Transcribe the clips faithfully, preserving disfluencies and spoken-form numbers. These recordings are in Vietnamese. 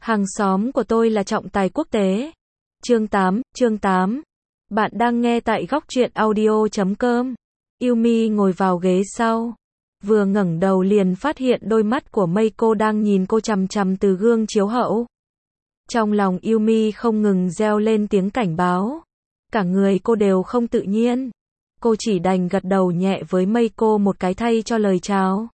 Hàng xóm của tôi là trọng tài quốc tế. Chương tám, chương tám. Bạn đang nghe tại góc truyện audio chấm com. Yumi ngồi vào ghế sau. Vừa ngẩng đầu liền phát hiện đôi mắt của Meiko đang nhìn cô chằm chằm từ gương chiếu hậu. Trong lòng Yumi không ngừng reo lên tiếng cảnh báo. Cả người cô đều không tự nhiên. Cô chỉ đành gật đầu nhẹ với Meiko một cái thay cho lời chào.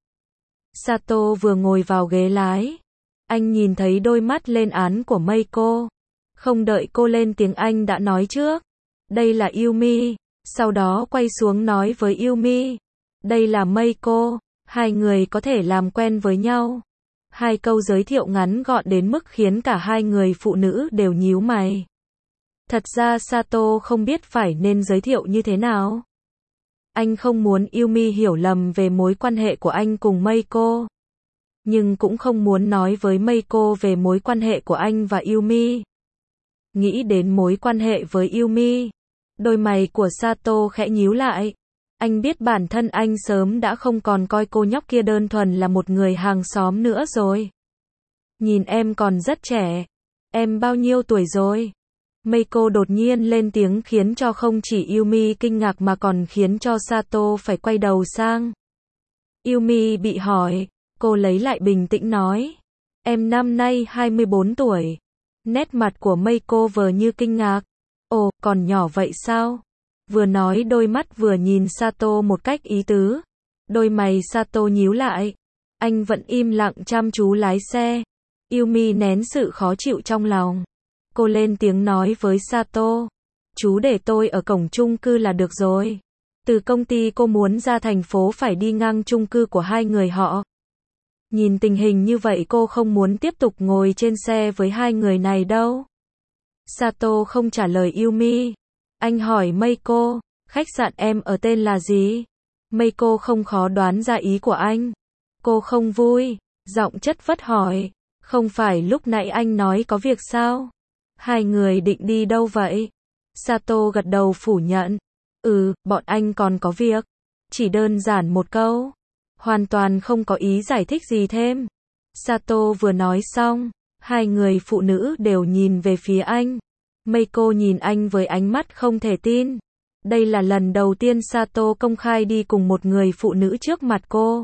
Sato vừa ngồi vào ghế lái. Anh nhìn thấy đôi mắt lên án của Meiko. Không đợi cô lên tiếng anh đã nói trước. Đây là Yumi. Sau đó quay xuống nói với Yumi. Đây là Meiko. Hai người có thể làm quen với nhau. Hai câu giới thiệu ngắn gọn đến mức khiến cả hai người phụ nữ đều nhíu mày. Thật ra Sato không biết phải nên giới thiệu như thế nào. Anh không muốn Yumi hiểu lầm về mối quan hệ của anh cùng Meiko. Nhưng cũng không muốn nói với Meiko về mối quan hệ của anh và Yumi. Nghĩ đến mối quan hệ với Yumi, đôi mày của Sato khẽ nhíu lại. Anh biết bản thân anh sớm đã không còn coi cô nhóc kia đơn thuần là một người hàng xóm nữa rồi. Nhìn em còn rất trẻ. Em bao nhiêu tuổi rồi? Meiko đột nhiên lên tiếng khiến cho không chỉ Yumi kinh ngạc mà còn khiến cho Sato phải quay đầu sang. Yumi bị hỏi, cô lấy lại bình tĩnh nói. Em năm nay hai mươi bốn tuổi. Nét mặt của Meiko vờ như kinh ngạc. Ồ, còn nhỏ vậy sao? Vừa nói đôi mắt vừa nhìn Sato một cách ý tứ. Đôi mày Sato nhíu lại. Anh vẫn im lặng chăm chú lái xe. Yumi nén sự khó chịu trong lòng. Cô lên tiếng nói với Sato. Chú để tôi ở cổng chung cư là được rồi. Từ công ty cô muốn ra thành phố phải đi ngang chung cư của hai người họ. Nhìn tình hình như vậy cô không muốn tiếp tục ngồi trên xe với hai người này đâu. Sato không trả lời Yumi. Anh hỏi Meiko, khách sạn em ở tên là gì? Meiko không khó đoán ra ý của anh. Cô không vui, giọng chất vất hỏi. Không phải lúc nãy anh nói có việc sao? Hai người định đi đâu vậy? Sato gật đầu phủ nhận. Ừ, bọn anh còn có việc. Chỉ đơn giản một câu. Hoàn toàn không có ý giải thích gì thêm. Sato vừa nói xong, hai người phụ nữ đều nhìn về phía anh. Meiko nhìn anh với ánh mắt không thể tin. Đây là lần đầu tiên Sato công khai đi cùng một người phụ nữ trước mặt cô.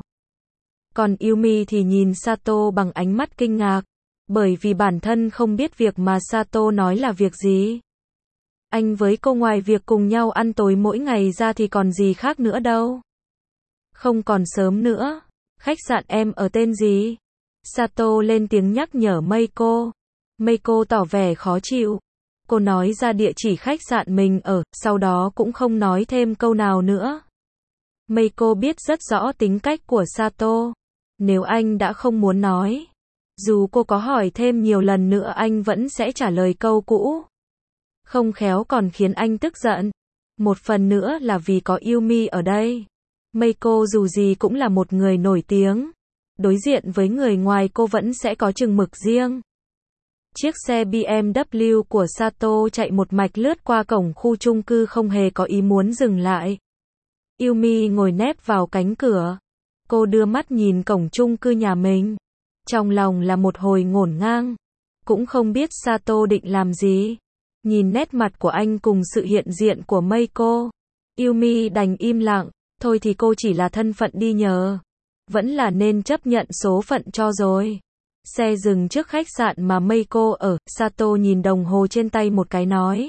Còn Yumi thì nhìn Sato bằng ánh mắt kinh ngạc. Bởi vì bản thân không biết việc mà Sato nói là việc gì. Anh với cô ngoài việc cùng nhau ăn tối mỗi ngày ra thì còn gì khác nữa đâu. Không còn sớm nữa. Khách sạn em ở tên gì? Sato lên tiếng nhắc nhở Meiko. Meiko tỏ vẻ khó chịu. Cô nói ra địa chỉ khách sạn mình ở, sau đó cũng không nói thêm câu nào nữa. Meiko biết rất rõ tính cách của Sato. Nếu anh đã không muốn nói, dù cô có hỏi thêm nhiều lần nữa anh vẫn sẽ trả lời câu cũ. Không khéo còn khiến anh tức giận. Một phần nữa là vì có Yumi ở đây. Meiko dù gì cũng là một người nổi tiếng. Đối diện với người ngoài cô vẫn sẽ có chừng mực riêng. Chiếc xe bê em vê của Sato chạy một mạch lướt qua cổng khu chung cư không hề có ý muốn dừng lại. Yumi ngồi nép vào cánh cửa. Cô đưa mắt nhìn cổng chung cư nhà mình. Trong lòng là một hồi ngổn ngang. Cũng không biết Sato định làm gì. Nhìn nét mặt của anh cùng sự hiện diện của Meiko. Yumi đành im lặng. Thôi thì cô chỉ là thân phận đi nhờ. Vẫn là nên chấp nhận số phận cho rồi. Xe dừng trước khách sạn mà Meiko ở. Sato nhìn đồng hồ trên tay một cái nói.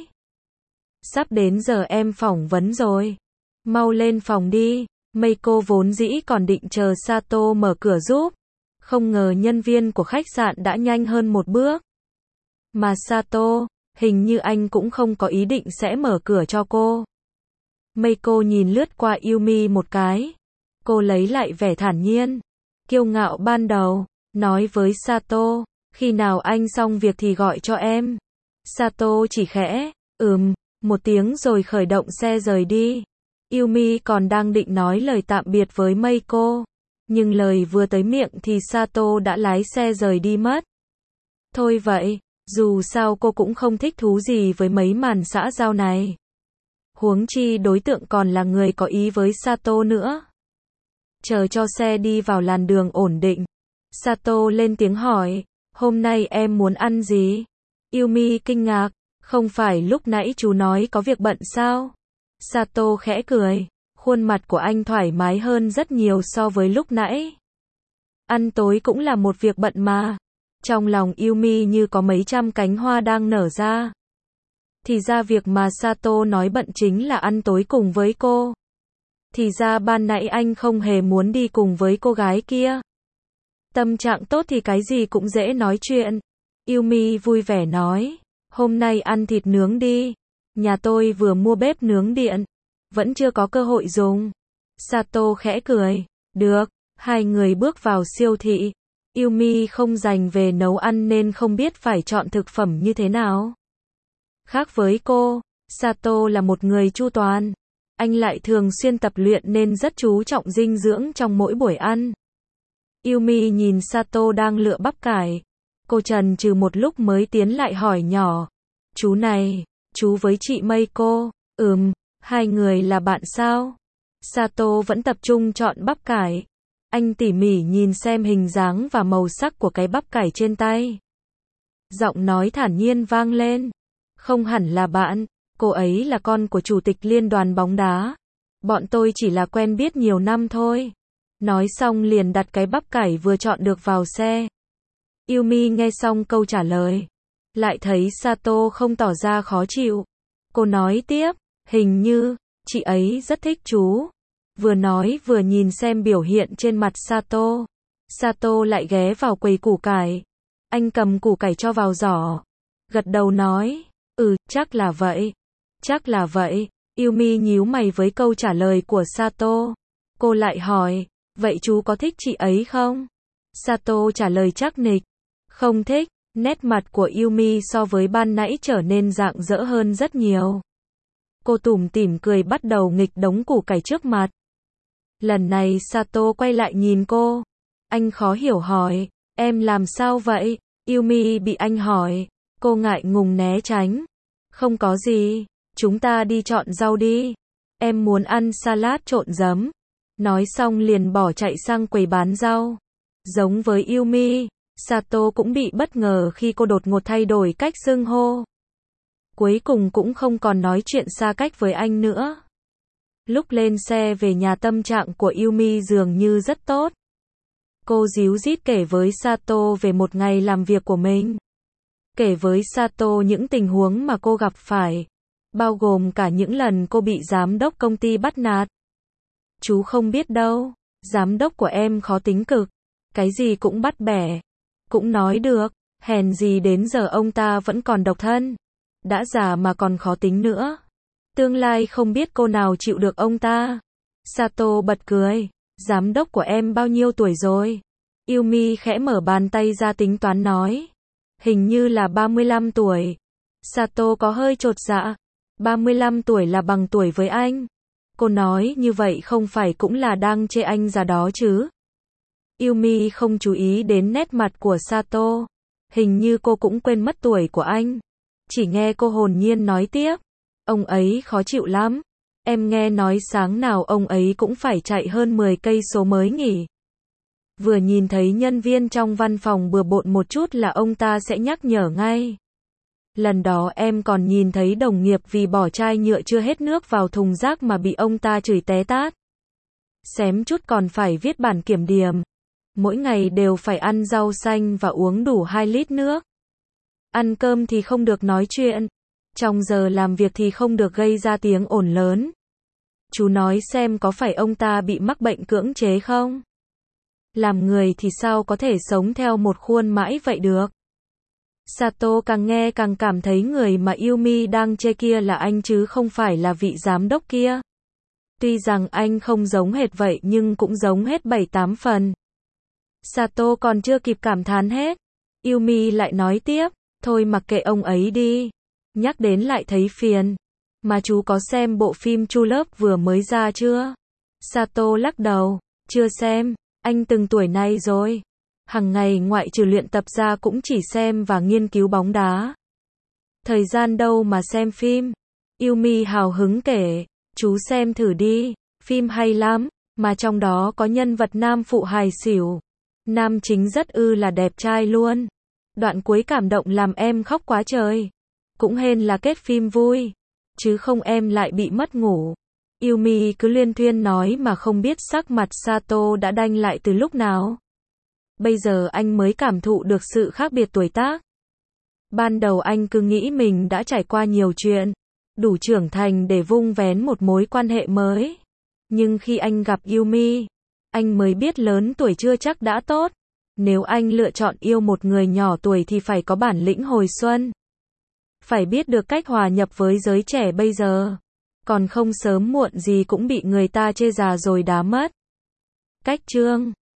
Sắp đến giờ em phỏng vấn rồi. Mau lên phòng đi. Meiko vốn dĩ còn định chờ Sato mở cửa giúp. Không ngờ nhân viên của khách sạn đã nhanh hơn một bước. Mà Sato, hình như anh cũng không có ý định sẽ mở cửa cho cô. Meiko nhìn lướt qua Yumi một cái. Cô lấy lại vẻ thản nhiên, kiêu ngạo ban đầu, nói với Sato, khi nào anh xong việc thì gọi cho em. Sato chỉ khẽ, ừm, một tiếng rồi khởi động xe rời đi. Yumi còn đang định nói lời tạm biệt với Meiko. Nhưng lời vừa tới miệng thì Sato đã lái xe rời đi mất. Thôi vậy, dù sao cô cũng không thích thú gì với mấy màn xã giao này. Huống chi đối tượng còn là người có ý với Sato nữa. Chờ cho xe đi vào làn đường ổn định. Sato lên tiếng hỏi, Hôm nay em muốn ăn gì? Yumi kinh ngạc, không phải lúc nãy chú nói có việc bận sao? Sato khẽ cười, khuôn mặt của anh thoải mái hơn rất nhiều so với lúc nãy. Ăn tối cũng là một việc bận mà. Trong lòng Yumi như có mấy trăm cánh hoa đang nở ra. Thì ra việc mà Sato nói bận chính là ăn tối cùng với cô. Thì ra ban nãy anh không hề muốn đi cùng với cô gái kia. Tâm trạng tốt thì cái gì cũng dễ nói chuyện. Yumi vui vẻ nói, hôm nay ăn thịt nướng đi. Nhà tôi vừa mua bếp nướng điện, vẫn chưa có cơ hội dùng. Sato khẽ cười, được, hai người bước vào siêu thị. Yumi không dành về nấu ăn nên không biết phải chọn thực phẩm như thế nào. Khác với cô, Sato là một người chu toàn. Anh lại thường xuyên tập luyện nên rất chú trọng dinh dưỡng trong mỗi buổi ăn. Yumi nhìn Sato đang lựa bắp cải. Cô chần chừ một lúc mới tiến lại hỏi nhỏ. Chú này, chú với chị Meiko, ừm, hai người là bạn sao? Sato vẫn tập trung chọn bắp cải. Anh tỉ mỉ nhìn xem hình dáng và màu sắc của cái bắp cải trên tay. Giọng nói thản nhiên vang lên. Không hẳn là bạn, cô ấy là con của chủ tịch liên đoàn bóng đá. Bọn tôi chỉ là quen biết nhiều năm thôi. Nói xong liền đặt cái bắp cải vừa chọn được vào xe. Yumi nghe xong câu trả lời. Lại thấy Sato không tỏ ra khó chịu. Cô nói tiếp, hình như, chị ấy rất thích chú. Vừa nói vừa nhìn xem biểu hiện trên mặt Sato. Sato lại ghé vào quầy củ cải. Anh cầm củ cải cho vào giỏ. Gật đầu nói, ừ, chắc là vậy. Chắc là vậy. Yumi nhíu mày với câu trả lời của Sato. Cô lại hỏi, vậy chú có thích chị ấy không? Sato trả lời chắc nịch. Không thích. Nét mặt của Yumi so với ban nãy trở nên rạng rỡ hơn rất nhiều. Cô tủm tỉm cười bắt đầu nghịch đống củ cải trước mặt. Lần này Sato quay lại nhìn cô. Anh khó hiểu hỏi, em làm sao vậy? Yumi bị anh hỏi. Cô ngại ngùng né tránh. Không có gì, chúng ta đi chọn rau đi. Em muốn ăn salad trộn giấm. Nói xong liền bỏ chạy sang quầy bán rau. Giống với Yumi, Sato cũng bị bất ngờ khi cô đột ngột thay đổi cách xưng hô. Cuối cùng cũng không còn nói chuyện xa cách với anh nữa. Lúc lên xe về nhà tâm trạng của Yumi dường như rất tốt. Cô díu dít kể với Sato về một ngày làm việc của mình. Kể với Sato những tình huống mà cô gặp phải. Bao gồm cả những lần cô bị giám đốc công ty bắt nạt. Chú không biết đâu, giám đốc của em khó tính cực. Cái gì cũng bắt bẻ. Cũng nói được, hèn gì đến giờ ông ta vẫn còn độc thân. Đã già mà còn khó tính nữa. Tương lai không biết cô nào chịu được ông ta. Sato bật cười. Giám đốc của em bao nhiêu tuổi rồi? Yumi khẽ mở bàn tay ra tính toán nói. Hình như là ba mươi lăm tuổi. Sato có hơi chột dạ. ba mươi lăm tuổi là bằng tuổi với anh. Cô nói như vậy không phải cũng là đang chê anh già đó chứ? Yumi không chú ý đến nét mặt của Sato. Hình như cô cũng quên mất tuổi của anh. Chỉ nghe cô hồn nhiên nói tiếp. Ông ấy khó chịu lắm. Em nghe nói sáng nào ông ấy cũng phải chạy hơn mười cây số mới nghỉ. Vừa nhìn thấy nhân viên trong văn phòng bừa bộn một chút là ông ta sẽ nhắc nhở ngay. Lần đó em còn nhìn thấy đồng nghiệp vì bỏ chai nhựa chưa hết nước vào thùng rác mà bị ông ta chửi té tát. Xém chút còn phải viết bản kiểm điểm. Mỗi ngày đều phải ăn rau xanh và uống đủ hai lít nước. Ăn cơm thì không được nói chuyện. Trong giờ làm việc thì không được gây ra tiếng ồn lớn. Chú nói xem có phải ông ta bị mắc bệnh cưỡng chế không? Làm người thì sao có thể sống theo một khuôn mãi vậy được? Sato càng nghe càng cảm thấy người mà Yumi đang chê kia là anh chứ không phải là vị giám đốc kia. Tuy rằng anh không giống hệt vậy nhưng cũng giống hết bảy tám phần. Sato còn chưa kịp cảm thán hết. Yumi lại nói tiếp, thôi mặc kệ ông ấy đi. Nhắc đến lại thấy phiền. Mà chú có xem bộ phim True Love vừa mới ra chưa? Sato lắc đầu, chưa xem, anh từng tuổi này rồi. Hằng ngày ngoại trừ luyện tập ra cũng chỉ xem và nghiên cứu bóng đá. Thời gian đâu mà xem phim? Yumi hào hứng kể, chú xem thử đi, phim hay lắm, mà trong đó có nhân vật nam phụ hài xỉu. Nam chính rất ư là đẹp trai luôn. Đoạn cuối cảm động làm em khóc quá trời. Cũng hên là kết phim vui, chứ không em lại bị mất ngủ. Yumi cứ luyên thuyên nói mà không biết sắc mặt Sato đã đanh lại từ lúc nào. Bây giờ anh mới cảm thụ được sự khác biệt tuổi tác. Ban đầu anh cứ nghĩ mình đã trải qua nhiều chuyện, đủ trưởng thành để vun vén một mối quan hệ mới. Nhưng khi anh gặp Yumi, anh mới biết lớn tuổi chưa chắc đã tốt. Nếu anh lựa chọn yêu một người nhỏ tuổi thì phải có bản lĩnh hồi xuân. Phải biết được cách hòa nhập với giới trẻ bây giờ. Còn không sớm muộn gì cũng bị người ta chê già rồi đá mất. Cách chương